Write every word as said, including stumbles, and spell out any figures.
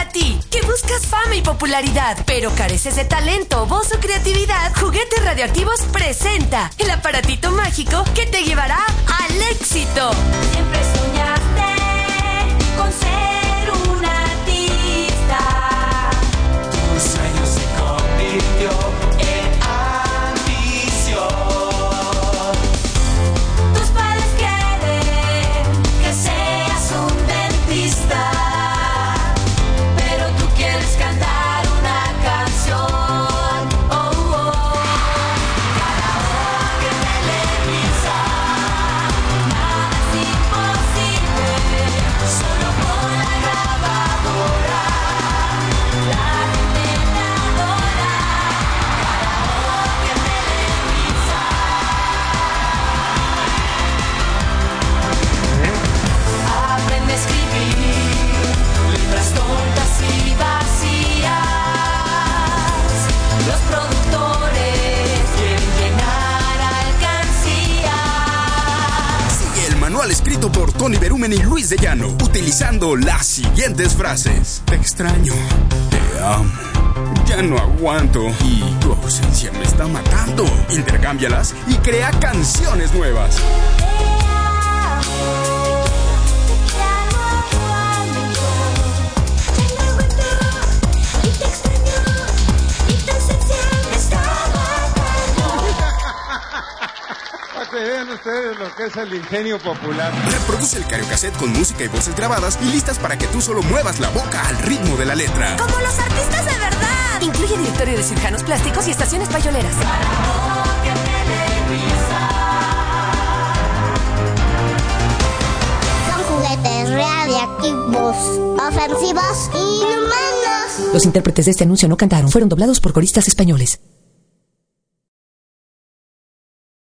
ti, que buscas fama y popularidad, pero careces de talento, voz o creatividad. Juguetes Radioactivos presenta el aparatito mágico que te llevará al éxito. Siempre soñaste con ser un artista. Tu sueño se convirtió en ambición. Tus padres quieren que seas un dentista, pero tú quieres cantar una canción. Oh, oh. Karaoke en Televisa, nada es imposible, solo con la grabadora la gente te adora. Karaoke en Televisa. Aprende a escribir letras tontas y vacías. Los productores quieren llenar alcancías. Sigue el manual escrito por Tony Berumen y Luis de Llano, utilizando las siguientes frases. Te extraño, te amo, ya no aguanto y tu ausencia me está matando. Intercámbialas y crea canciones nuevas. Para que vean ustedes lo que es el ingenio popular. Reproduce el Cariocassette con música y voces grabadas y listas para que tú solo muevas la boca al ritmo de la letra. Como los artistas de verdad. Incluye directorio de cirujanos plásticos y estaciones payoleras. Karaoke en Televisa. Son juguetes radiactivos, ofensivos y inhumanos. Los intérpretes de este anuncio no cantaron, fueron doblados por coristas españoles.